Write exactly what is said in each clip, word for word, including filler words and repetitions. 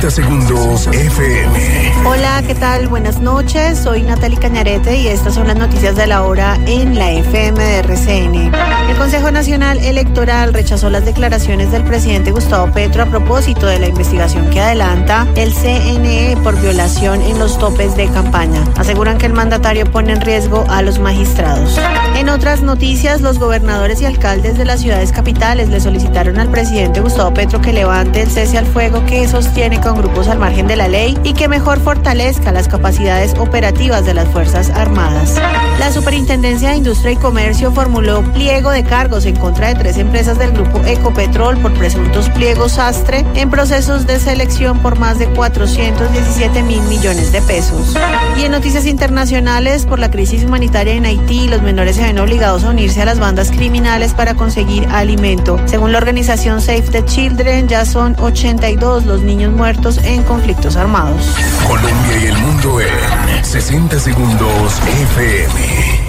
sesenta segundos F M. Hola, ¿qué tal? Buenas noches. Soy Natalie Cañarete y estas son las noticias de la hora en la F M de R C N. El Consejo Nacional Electoral rechazó las declaraciones del presidente Gustavo Petro a propósito de la investigación que adelanta el C N E por violación en los topes de campaña. Aseguran que el mandatario pone en riesgo a los magistrados. En otras noticias, los gobernadores y alcaldes de las ciudades capitales le solicitaron al presidente Gustavo Petro que levante el cese al fuego que sostiene con grupos al margen de la ley y que mejor fortalezca las capacidades operativas de las Fuerzas Armadas. La Superintendencia de Industria y Comercio formuló pliego de cargos en contra de tres empresas del grupo Ecopetrol por presuntos pliegos sastre en procesos de selección por más de cuatrocientos diecisiete mil millones de pesos. Y en noticias internacionales, por la crisis humanitaria en Haití, los menores se ven obligados a unirse a las bandas criminales para conseguir alimento. Según la organización Save the Children, ya son ochenta y dos los niños muertos en conflictos armados. Colombia y el mundo en sesenta segundos F M.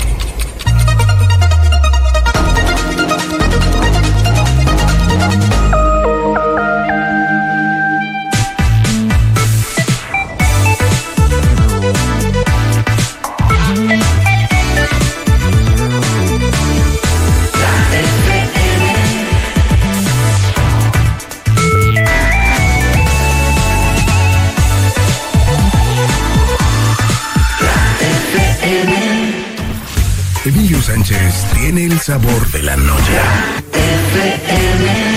Emilio Sánchez tiene el sabor de la noche. F M.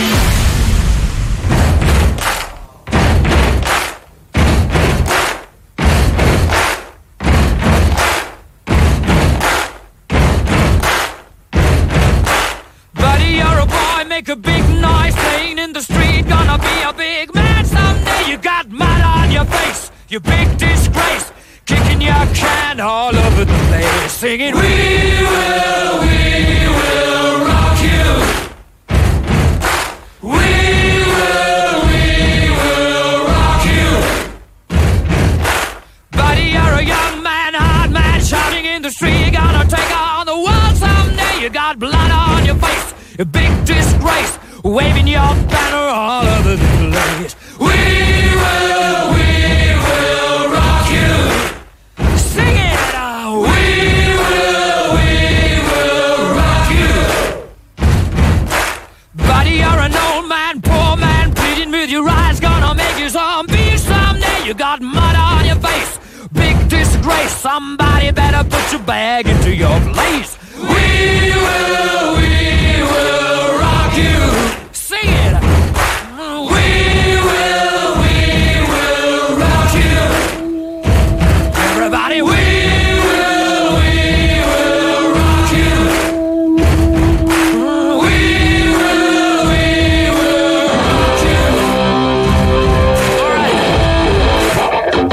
Buddy, you're a boy, make a big noise, playing in the street, gonna be a big man someday. You got mud on your face, you big disgrace. Kicking your can all over the place, singing, we will, we will rock you. We will, we will rock you. Buddy, you're a young man, hard man, shouting in the street, gonna take on the world someday. You got blood on your face, a big disgrace, waving your banner all over the place. We will, we will rock you. Sing it out. We will, we will rock you. Buddy, you're an old man, poor man, pleading with your eyes, gonna make you zombie someday. You got mud on your face, big disgrace. Somebody better put your bag into your place. We will, we will rock you. Sing it. We will, we will rock you. Everybody, we will, we will rock you. We will, we will rock you. All right.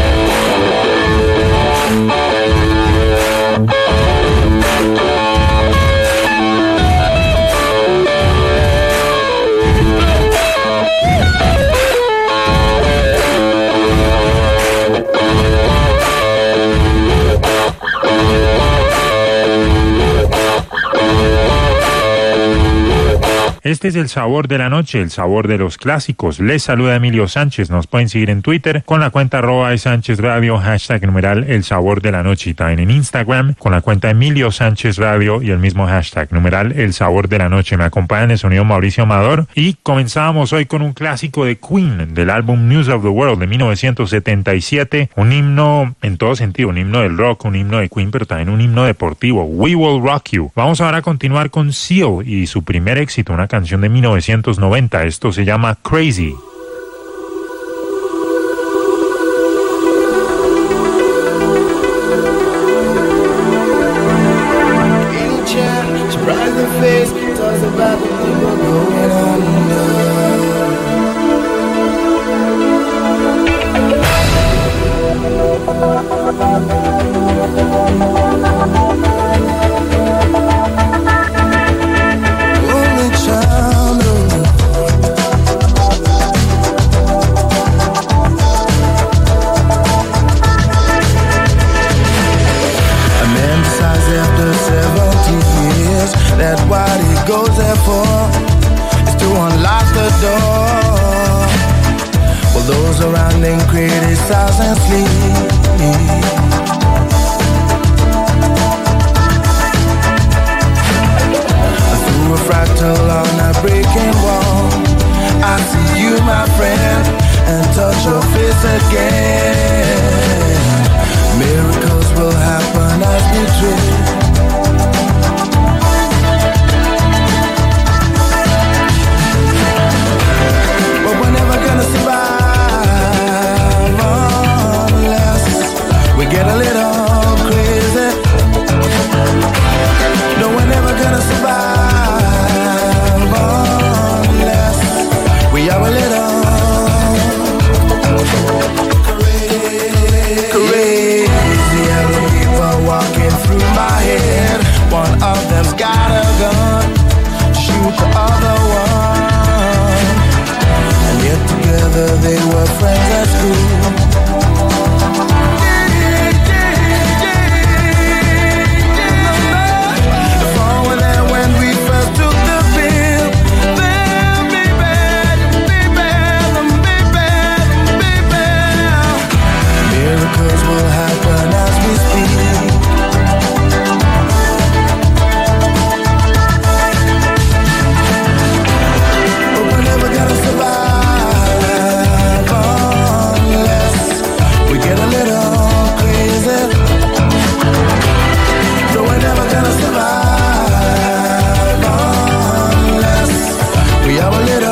Este es el sabor de la noche, el sabor de los clásicos. Les saluda Emilio Sánchez. Nos pueden seguir en Twitter con la cuenta arroba de Sánchez Radio, hashtag numeral el sabor de la noche. Y también en Instagram con la cuenta Emilio Sánchez Radio y el mismo hashtag numeral el sabor de la noche. Me acompaña en el sonido Mauricio Amador y comenzamos hoy con un clásico de Queen del álbum News of the World de mil novecientos setenta y siete. Un himno en todo sentido, un himno del rock, un himno de Queen, pero también un himno deportivo. We Will Rock You. Vamos ahora a continuar con Seal y su primer éxito, una canción de mil novecientos noventa. Esto se llama Crazy. Only child of standing, criticize and sleep. Through a fractal on a breaking wall, I see you, my friend, and touch your face again. Miracles will happen as we drift. But we're never gonna survive unless we get a little crazy. No, we're never gonna survive unless we are a little crazy. Yellow people walking through my head. One of them's got a gun, shoot the other one. And yet together they were friends at school. Will happen as we speak. But we're never gonna survive unless we get a little crazy. So we're never gonna survive unless we are a little.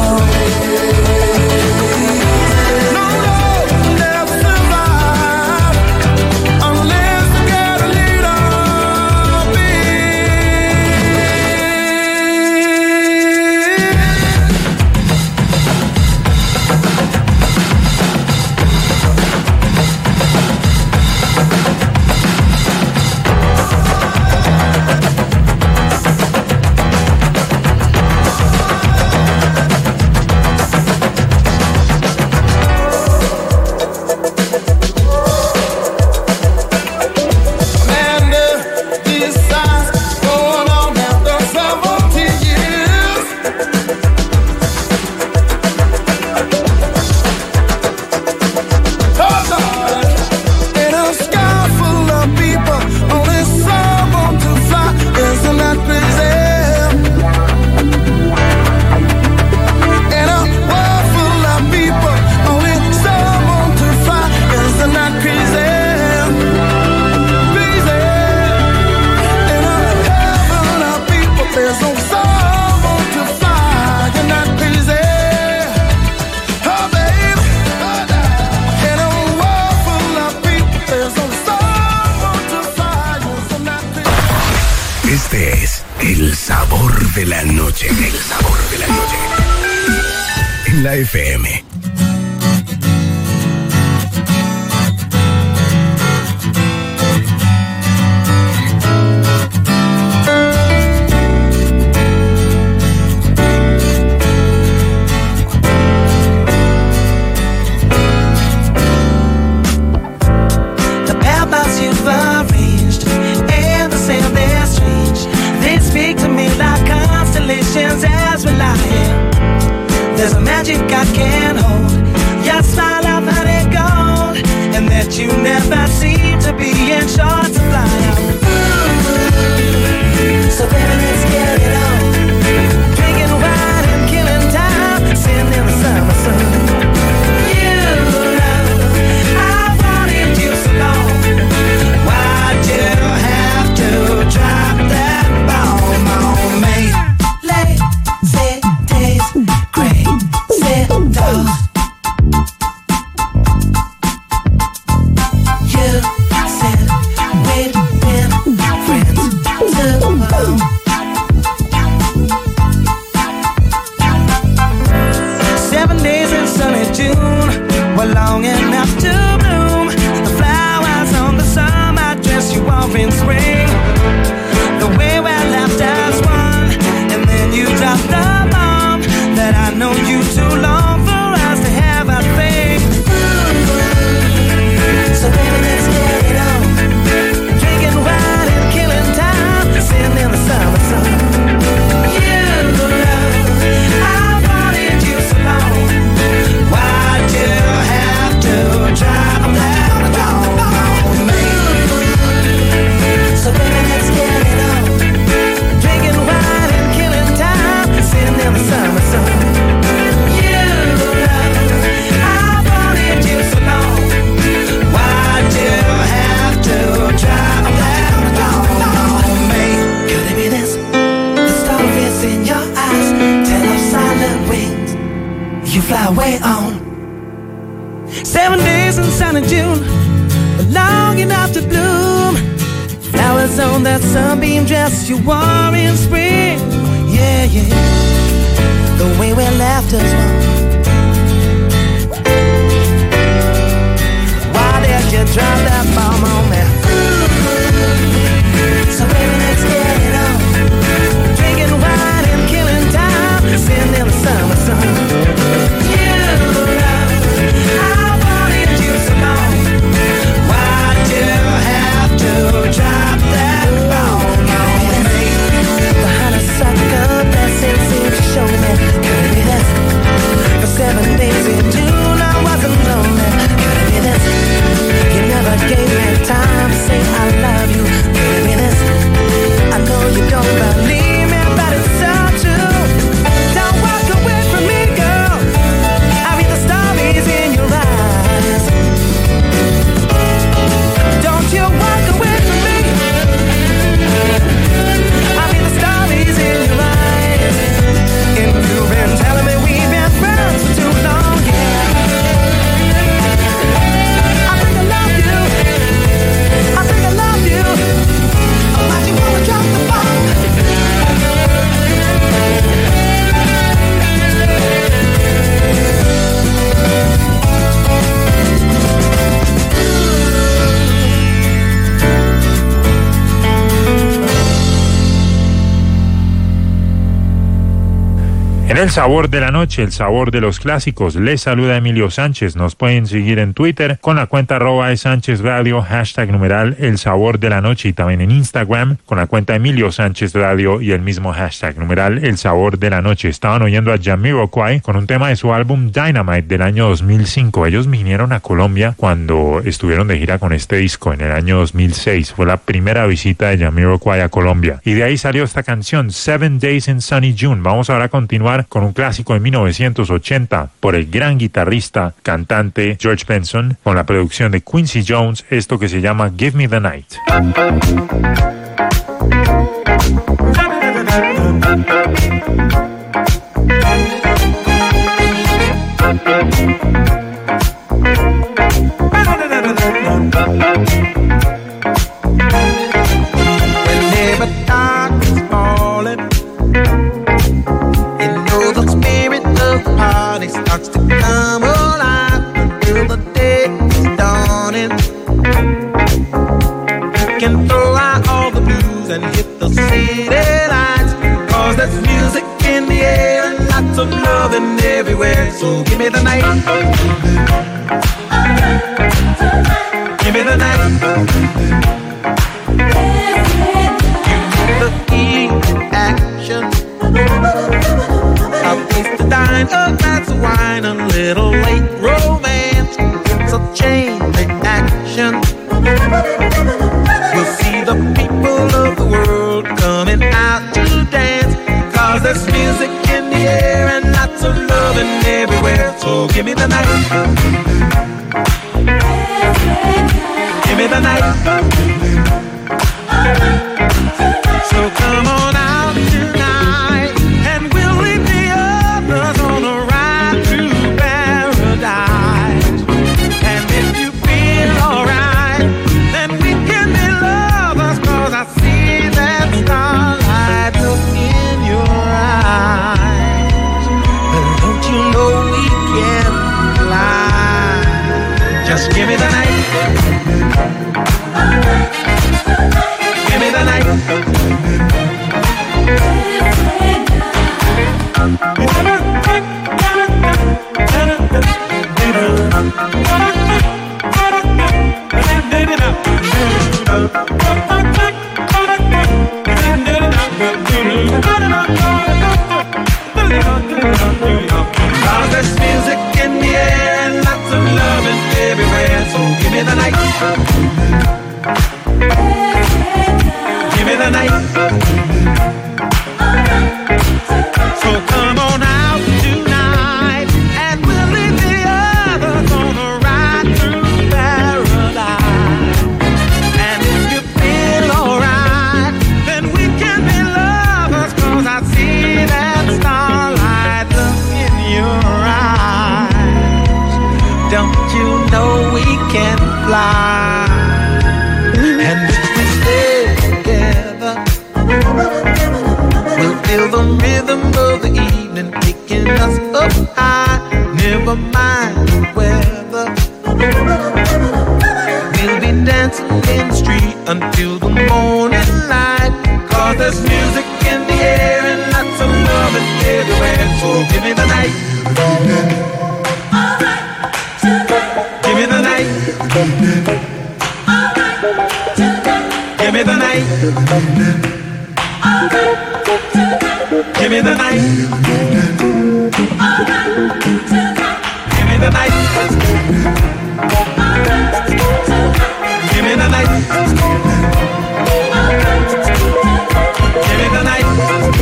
Este es el sabor de la noche, el sabor de la noche. En la F M. As we lie here, there's a magic I can't hold. Your smile, I've had it gold, and that you never seem to be in short supply. So baby, let's get it on. Drinking wine and killing time, sitting in the summer sun. You know I've wanted you so long. Why'd you have to drop that bomb on me? Long enough to bloom. The flowers on the summer dress you wore in spring. The way we left as one, and then you dropped the bomb that I know you too long for us to have a thing. So baby, let's get it on. Drinking wine and killing time, sitting in the summer sun. You know I wanted you so long. Why'd you have days in sunny June were long enough to bloom. Flowers on that sunbeam dress you wore in spring. Yeah, yeah, the way we left us one. Why did you drop that bomb on me? So baby, let's get it on. Drinking wine and killing time, sitting in the summer sun. You know, I wanted you so long. Why'd you have to drop that bomb on me? The honeysuckle blessing seemed to show me. Could it be this? For seven days in June I wasn't lonely. Could it be this? You never gave me time to say I love you. Could it be this? I know you don't believe me, but it's so true. Don't walk away from me, girl. I read the stories in your eyes. Don't you walk away from me. I read the stories in your eyes. And you've been telling me we've been friends for too long, yeah. I think I love you. I think I love you. Why'd you wanna drop the bomb? En el sabor de la noche, el sabor de los clásicos, les saluda Emilio Sánchez. Nos pueden seguir en Twitter con la cuenta arroba Sánchez Radio, hashtag numeral el sabor de la noche, y también en Instagram con la cuenta Emilio Sánchez Radio y el mismo hashtag numeral el sabor de la noche. Estaban oyendo a Jamiroquai con un tema de su álbum Dynamite del año dos mil cinco. Ellos vinieron a Colombia cuando estuvieron de gira con este disco en el año dos mil seis. Fue la primera visita de Jamiroquai a Colombia. Y de ahí salió esta canción, Seven Days in Sunny June. Vamos ahora a continuar con un clásico de mil novecientos ochenta por el gran guitarrista, cantante George Benson, con la producción de Quincy Jones, esto que se llama Give Me the Night. Whenever dark is falling, the spirit of the party starts to come alive until the day is dawning. You can throw out all the blues and hit the city lights, cause there's music in the air and lots of loving everywhere. So give me the night. Give me the night. Give me the key action. A place to dine, a glass of wine, a little late romance. It's a chain reaction. We'll see the people of the world coming out to dance, cause there's music in the air and lots of loving everywhere. So give me the night. Give me the night. So come on out tonight, and we'll leave the others on a ride through paradise. And if you feel alright, then we can be lovers, cause I see that starlight look in your eyes. But don't you know we can fly? Just give me the night. Give me the night. Cause there's music in the air and lots of loving everywhere. So give me the night. Give me the night. So come on out tonight, and we'll leave the others on a ride through paradise. And if you feel alright, then we can be lovers, cause I see that starlight look in your eyes. Don't you know never mind the weather. We'll be dancing in the street until the morning light. Cause there's music in the air and lots of loving everywhere. So give me the night. Alright, tonight. Give me the night. Alright, tonight. Give me the night. Alright, tonight. Give me the night. Alright, tonight. Give me the night. Alright, tonight. Give me the night. Give me the night.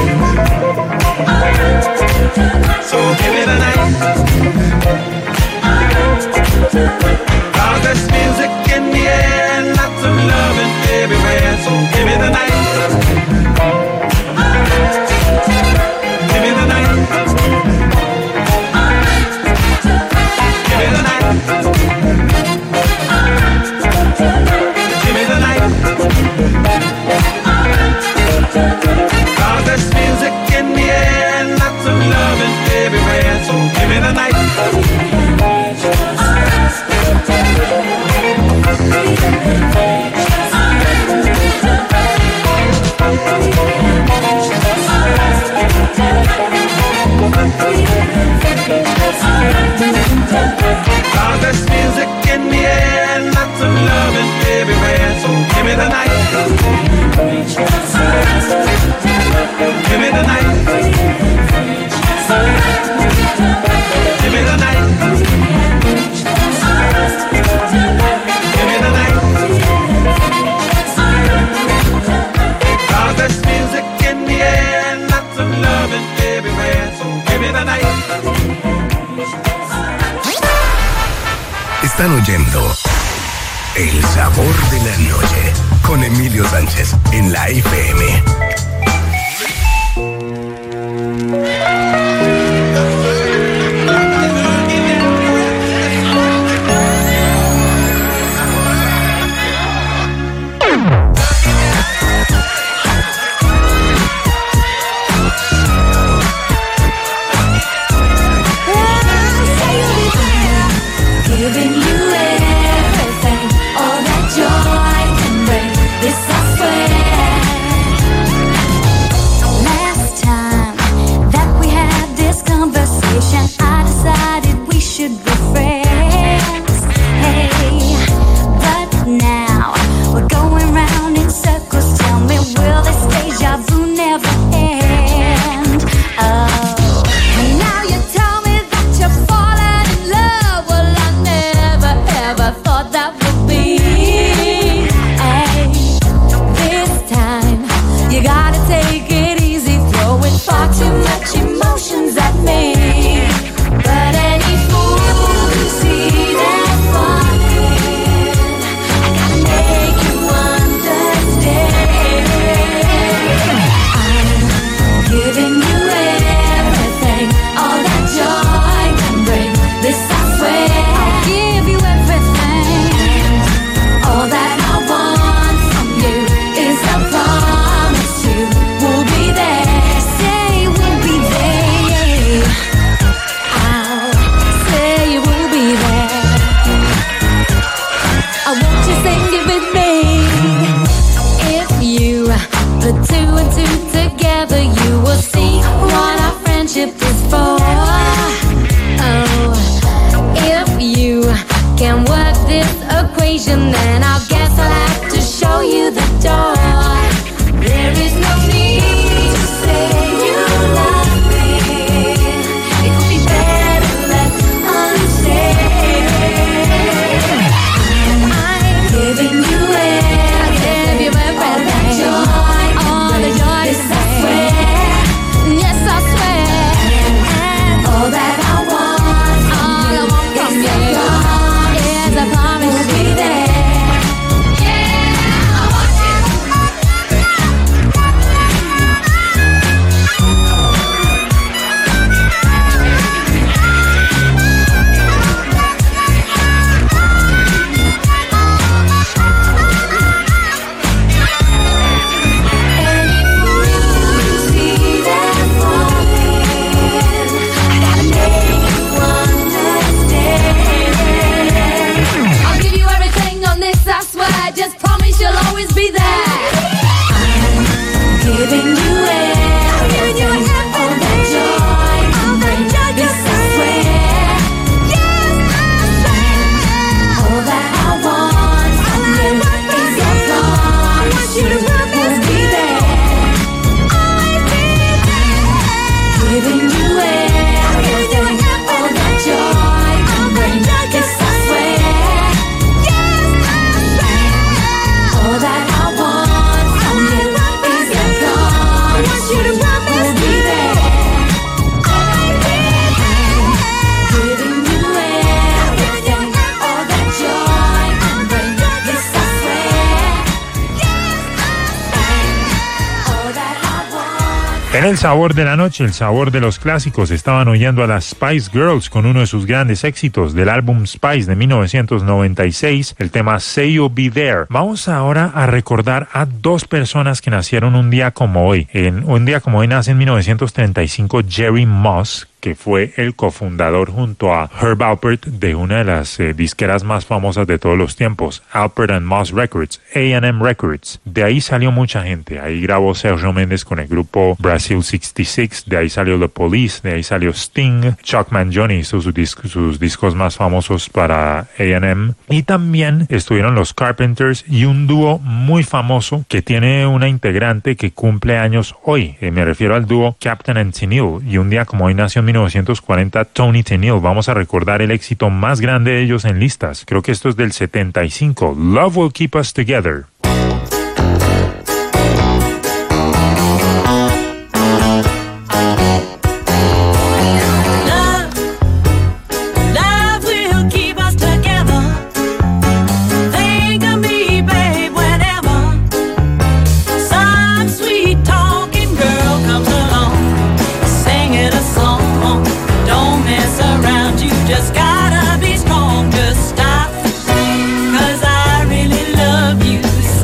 So give me the night. Cause there's music in the air and lots of loving everywhere. So give me the night. Give me the night. Give me the night. Give me the night. Cause there's music in the air and lots of loving everywhere. So give me the night. Cause there's music in the air and lots of loving everywhere. So give me the night. Give me the night. Give me the night. Give me the night. Cause there's music in the air and lots of loving everywhere. So give me the night. Están oyendo El Sabor de la Noche con Emilio Sánchez en la F M. Giving you everything, all that joy can bring. This I swear. Last time that we had this conversation, I decided we should be friends. Hey, but now we're going round in circles. Tell me, will this deja vu never end? Oh, and now you tell me that you're falling in love. Well, I never ever thought that would be. Hey, this time you gotta take it easy, throwing far too much emotions at me. But any fool who sees that falling, I gotta make you understand. I'm giving you everything, all that joy can bring. This I swear, I'll give you everything. All that I want from you is a promise you will be there. Say we'll be there. I'll say you will be there. I want you sing it with me. If you put two and two together, you will see what our friendship is for. Oh, if you can work this equation, then I guess I'll have to show you the door. There is no need to say you love me. It could be better left unsaid. I'm giving you everything, all that joy, all the joy. This I swear, yes I swear. And all that I want, all I want from you is a promise to be there. Yeah, I want you. En el sabor de la noche, el sabor de los clásicos, estaban oyendo a las Spice Girls con uno de sus grandes éxitos del álbum Spice de mil novecientos noventa y seis, el tema Say You'll Be There. Vamos ahora a recordar a dos personas que nacieron un día como hoy. En, un día como hoy nace en mil novecientos treinta y cinco Jerry Moss, que fue el cofundador junto a Herb Alpert de una de las eh, disqueras más famosas de todos los tiempos, Alpert and Moss Records, A and M Records. De ahí salió mucha gente. Ahí grabó Sergio Méndez con el grupo Brasil sesenta y seis, de ahí salió The Police, de ahí salió Sting, Chuck Mangione hizo sus, dis sus discos más famosos para A and M, y también estuvieron los Carpenters y un dúo muy famoso que tiene una integrante que cumple años hoy. Eh, me refiero al dúo Captain and Tennille, y un día como hoy nació en mil novecientos cuarenta Tony Tennille. Vamos a recordar el éxito más grande de ellos en listas. Creo que esto es del setenta y cinco. Love Will Keep Us Together. Just gotta be strong, just stop, 'cause I really love you.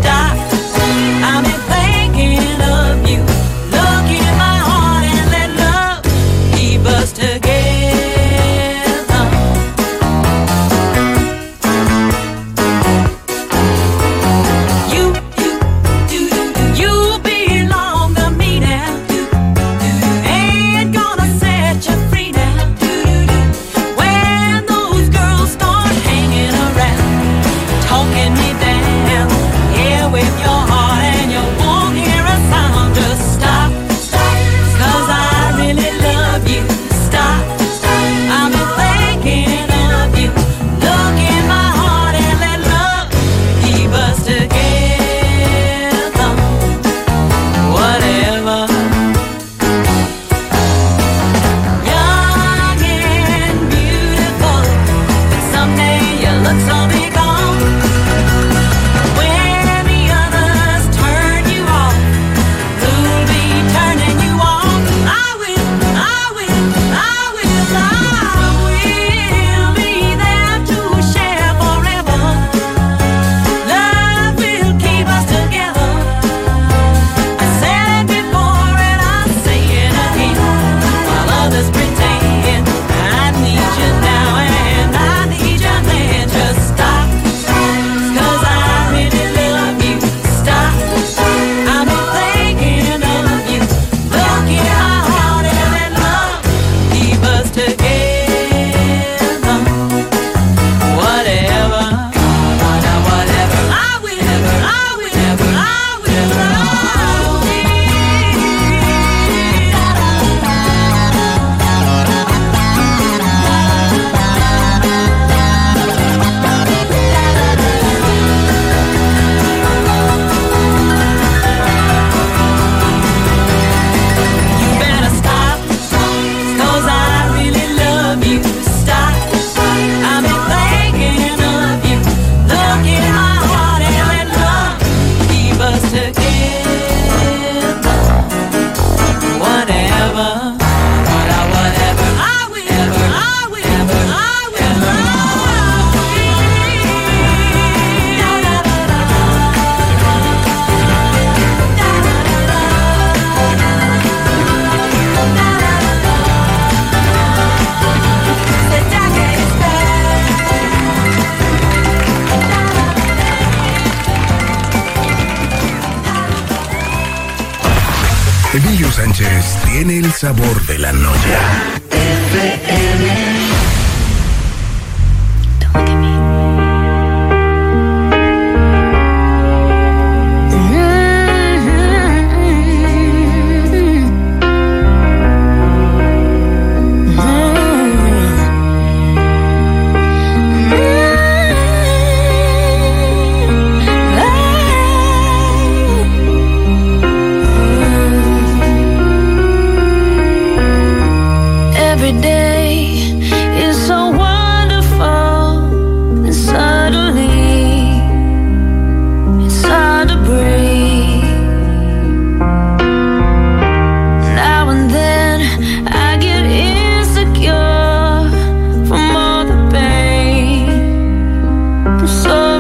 Emilio Sánchez tiene el sabor de la noche. F M. Every day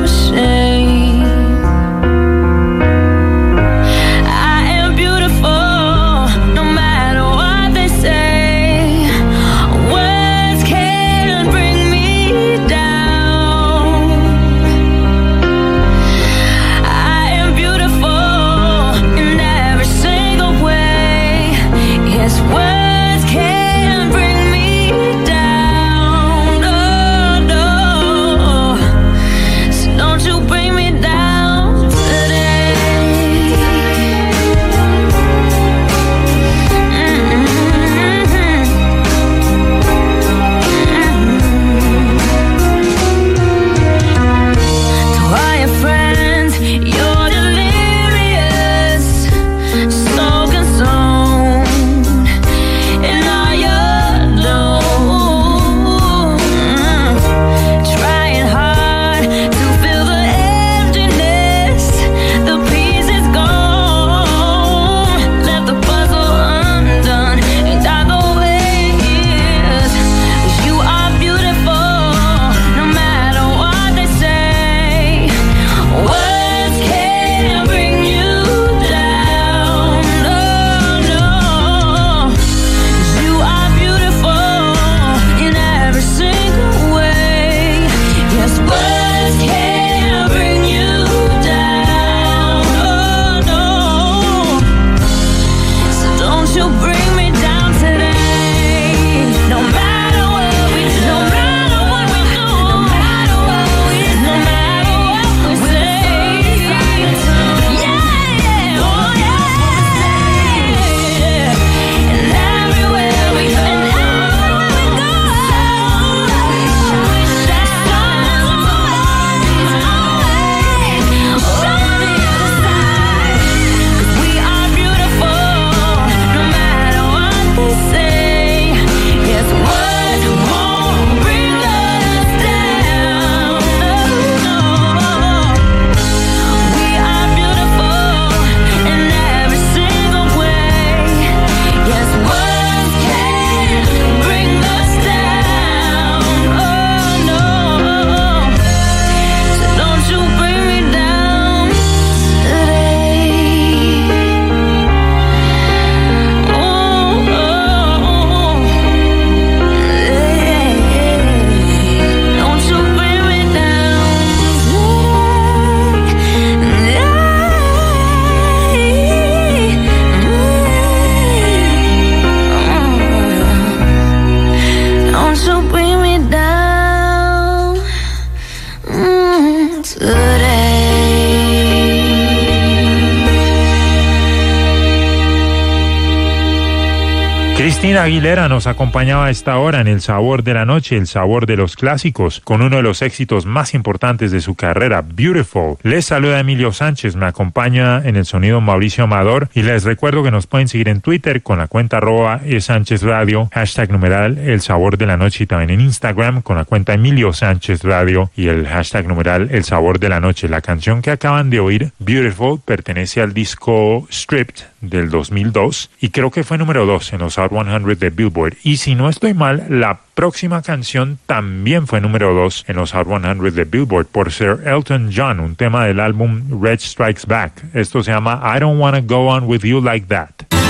Cristina Aguilera nos acompañaba a esta hora en El Sabor de la Noche, el sabor de los clásicos, con uno de los éxitos más importantes de su carrera, Beautiful. Les saluda Emilio Sánchez, me acompaña en el sonido Mauricio Amador y les recuerdo que nos pueden seguir en Twitter con la cuenta arroba e Sánchez Radio, hashtag numeral El Sabor de la Noche, y también en Instagram con la cuenta Emilio Sánchez Radio y el hashtag numeral El Sabor de la Noche. La canción que acaban de oír, Beautiful, pertenece al disco Stripped del dos mil dos y creo que fue número dos en los Hot cien de Billboard. Y si no estoy mal, la próxima canción también fue número dos en los Hot cien de Billboard por ser Elton John, un tema del álbum Red Strikes Back. Esto se llama I Don't Wanna Go On With You Like That.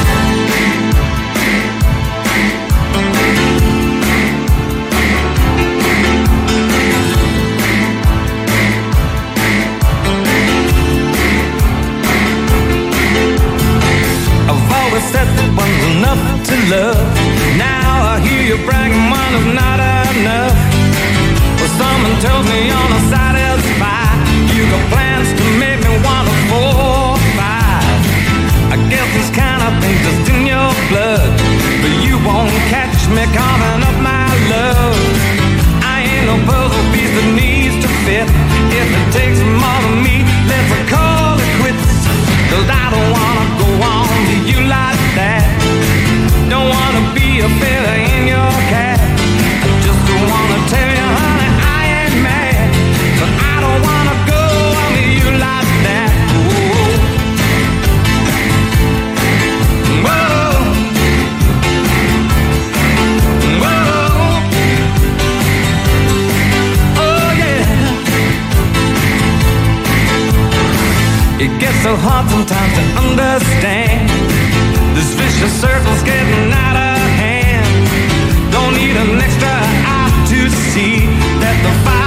To love. Now I hear you bragging one is not enough. Well, someone tells me on a side spy you got plans to make me want a four or five. I guess this kind of thing's just in your blood, but you won't catch me coughing up my love. I ain't no puzzle piece that needs to fit. If it takes more than me, let's call it quits. Cause I don't wanna go on to you like that. Don't wanna be a feather in your cap. I just don't wanna tell you, honey, I ain't mad, but I don't wanna go on to you like that. Whoa. Whoa. Whoa. Oh yeah. It gets so hard sometimes to understand. This vicious circle's getting out of hand. Don't need an extra eye to see that the fire